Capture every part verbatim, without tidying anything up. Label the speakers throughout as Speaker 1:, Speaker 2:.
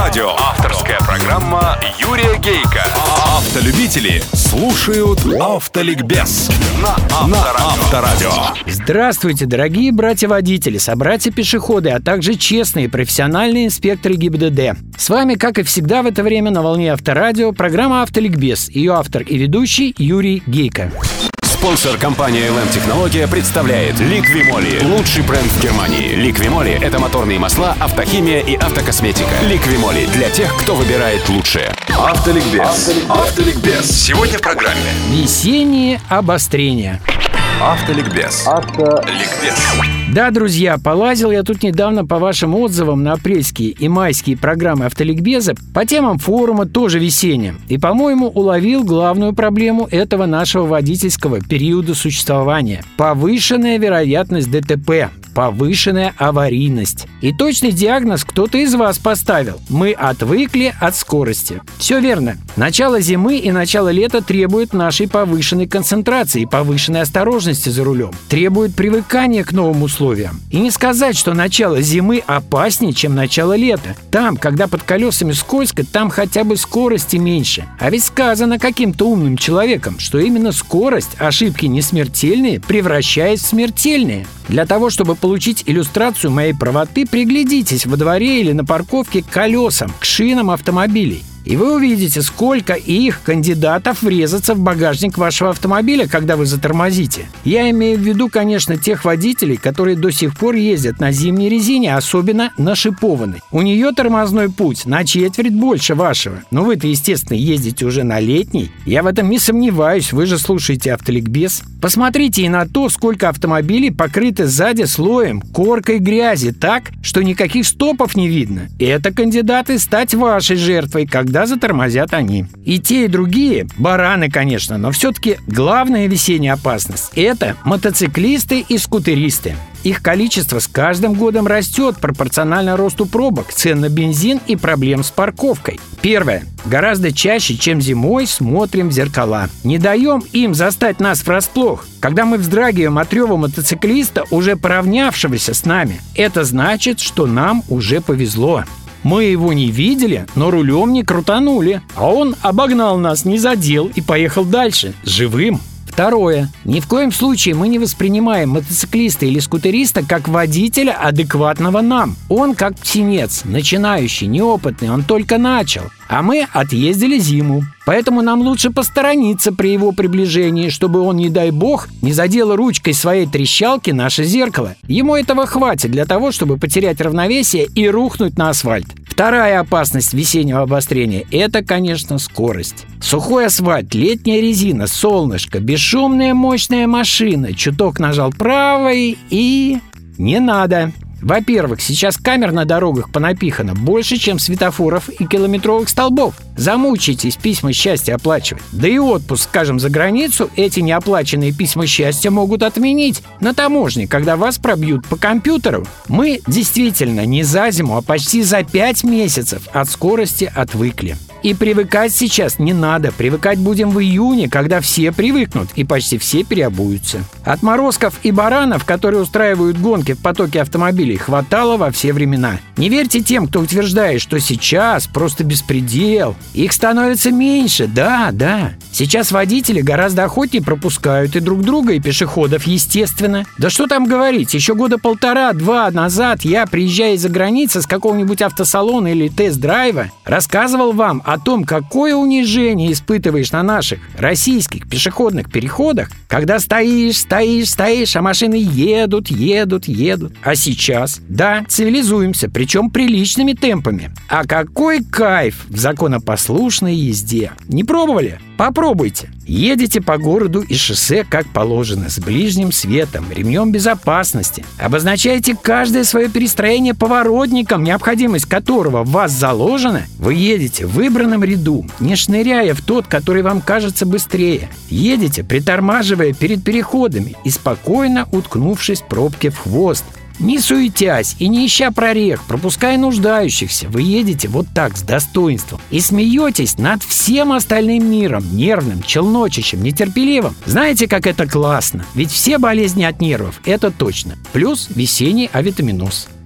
Speaker 1: Авторадио. Авторская программа Юрия Гейка. Автолюбители слушают Автоликбез на Авторадио.
Speaker 2: Здравствуйте, дорогие братья-водители, собратья-пешеходы, а также честные профессиональные инспекторы ГИБДД. С вами, как и всегда в это время на волне Авторадио, программа Автоликбез. Ее автор и ведущий Юрий Гейка.
Speaker 1: Спонсор компания эл эм Технология представляет Ликвимоли. Лучший бренд в Германии. Ликвимоли – это моторные масла, автохимия и автокосметика. Ликвимоли для тех, кто выбирает лучшее. Автоликбез. Автоликбез. Сегодня в программе
Speaker 2: Весенние обострения.
Speaker 1: Автоликбез. Автоликбез.
Speaker 2: Да, друзья, полазил я тут недавно по вашим отзывам на апрельские и майские программы Автоликбеза по темам форума, тоже весенним. И, по-моему, уловил главную проблему этого нашего водительского периода существования. Повышенная вероятность ДТП. Повышенная аварийность. И точный диагноз кто-то из вас поставил. Мы отвыкли от скорости. Все верно. Начало зимы и начало лета требует нашей повышенной концентрации и повышенной осторожности за рулем. Требует привыкания к новым условиям. И не сказать, что начало зимы опаснее, чем начало лета. Там, когда под колесами скользко, там хотя бы скорости меньше. А ведь сказано каким-то умным человеком, что именно скорость, ошибки не смертельные, превращает в смертельные. Для того, чтобы получить иллюстрацию моей правоты, приглядитесь во дворе или на парковке к колесам, к шинам автомобилей. И вы увидите, сколько их кандидатов врезаться в багажник вашего автомобиля, когда вы затормозите. Я имею в виду, конечно, тех водителей, которые до сих пор ездят на зимней резине, особенно на шипованной. У нее тормозной путь на четверть больше вашего. Но вы-то, естественно, ездите уже на летней. Я в этом не сомневаюсь, вы же слушаете Автоликбез. Посмотрите и на то, сколько автомобилей покрыты сзади слоем, коркой грязи так, что никаких стопов не видно. И это кандидаты стать вашей жертвой, когда затормозят они. И те, и другие – бараны, конечно, но все-таки главная весенняя опасность – это мотоциклисты и скутеристы. Их количество с каждым годом растет пропорционально росту пробок, цен на бензин и проблем с парковкой. Первое. Гораздо чаще, чем зимой, смотрим в зеркала. Не даем им застать нас врасплох, когда мы вздрагиваем от рева мотоциклиста, уже поравнявшегося с нами. Это значит, что нам уже повезло. Мы его не видели, но рулем не крутанули, а он обогнал нас, не задел и поехал дальше, живым. Второе. Ни в коем случае мы не воспринимаем мотоциклиста или скутериста как водителя, адекватного нам. Он как птенец, начинающий, неопытный, он только начал. А мы отъездили зиму. Поэтому нам лучше посторониться при его приближении, чтобы он, не дай бог, не задел ручкой своей трещалки наше зеркало. Ему этого хватит для того, чтобы потерять равновесие и рухнуть на асфальт. Вторая опасность весеннего обострения – это, конечно, скорость. Сухой асфальт, летняя резина, солнышко, бесшумная мощная машина. Чуток нажал правой и... не надо. Во-первых, сейчас камер на дорогах понапихано больше, чем светофоров и километровых столбов. Замучитесь письма счастья оплачивать. Да и отпуск, скажем, за границу эти неоплаченные письма счастья могут отменить на таможне, когда вас пробьют по компьютеру. Мы действительно не за зиму, а почти за пять месяцев от скорости отвыкли. И привыкать сейчас не надо. Привыкать будем в июне, когда все привыкнут и почти все переобуются. Отморозков и баранов, которые устраивают гонки в потоке автомобилей, хватало во все времена. Не верьте тем, кто утверждает, что сейчас просто беспредел. Их становится меньше, да, да. Сейчас водители гораздо охотнее пропускают и друг друга, и пешеходов, естественно. Да что там говорить, еще года полтора-два назад я, приезжая из-за границы с какого-нибудь автосалона или тест-драйва, рассказывал вам о том, какое унижение испытываешь на наших российских пешеходных переходах, когда стоишь, стоишь, стоишь, а машины едут, едут, едут. А сейчас, да, цивилизуемся, причем приличными темпами. А какой кайф в законопослушной езде! Не пробовали? Попробуйте. Едете по городу и шоссе как положено, с ближним светом, ремнем безопасности. Обозначаете каждое свое перестроение поворотником, необходимость которого в вас заложена. Вы едете в выбранном ряду, не шныряя в тот, который вам кажется быстрее. Едете, притормаживая перед переходами и спокойно уткнувшись пробке в хвост. Не суетясь и не ища прорех, пропуская нуждающихся, вы едете вот так, с достоинством, и смеетесь над всем остальным миром, нервным, челночащим, нетерпеливым. Знаете, как это классно? Ведь все болезни от нервов – это точно. Плюс весенний авитаминоз.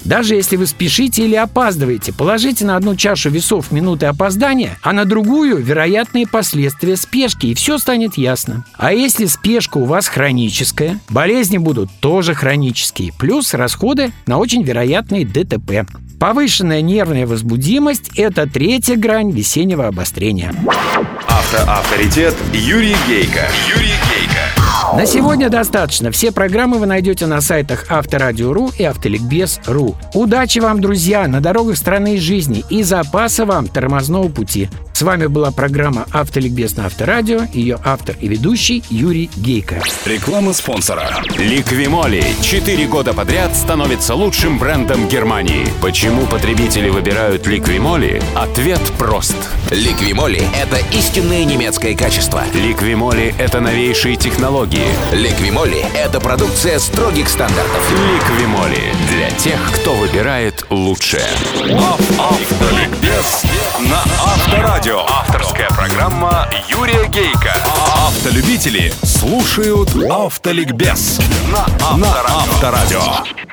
Speaker 2: Даже если вы спешите или опаздываете, положите на одну чашу весов минуты опоздания, а на другую – вероятные последствия спешки, и все станет ясно. А если спешка у вас хроническая, болезни будут тоже хронические, плюс расходы на очень вероятные ДТП. Повышенная нервная возбудимость – это третья грань весеннего обострения.
Speaker 3: Автоавторитет Юрий Гейко. Юрий Гейко.
Speaker 2: На сегодня достаточно. Все программы вы найдете на сайтах Авторадио точка ру и Автоликбез точка ру. Удачи вам, друзья, на дорогах страны и жизни, и запаса вам тормозного пути. С вами была программа «Автоликбез» на Авторадио, ее автор и ведущий Юрий Гейко.
Speaker 3: Реклама спонсора.
Speaker 1: Ликвимоли четыре года подряд становится лучшим брендом Германии. Почему потребители выбирают Ликвимоли? Ответ прост.
Speaker 4: Ликвимоли – это истинное немецкое качество.
Speaker 1: Ликвимоли – это новейшие технологии.
Speaker 4: Ликвимоли – это продукция строгих стандартов.
Speaker 1: Ликвимоли для тех, кто выбирает лучшее.
Speaker 3: Автоликбез на Авторадио. Авторская программа Юрия Гейко. Автолюбители слушают Автоликбез на Авторадио.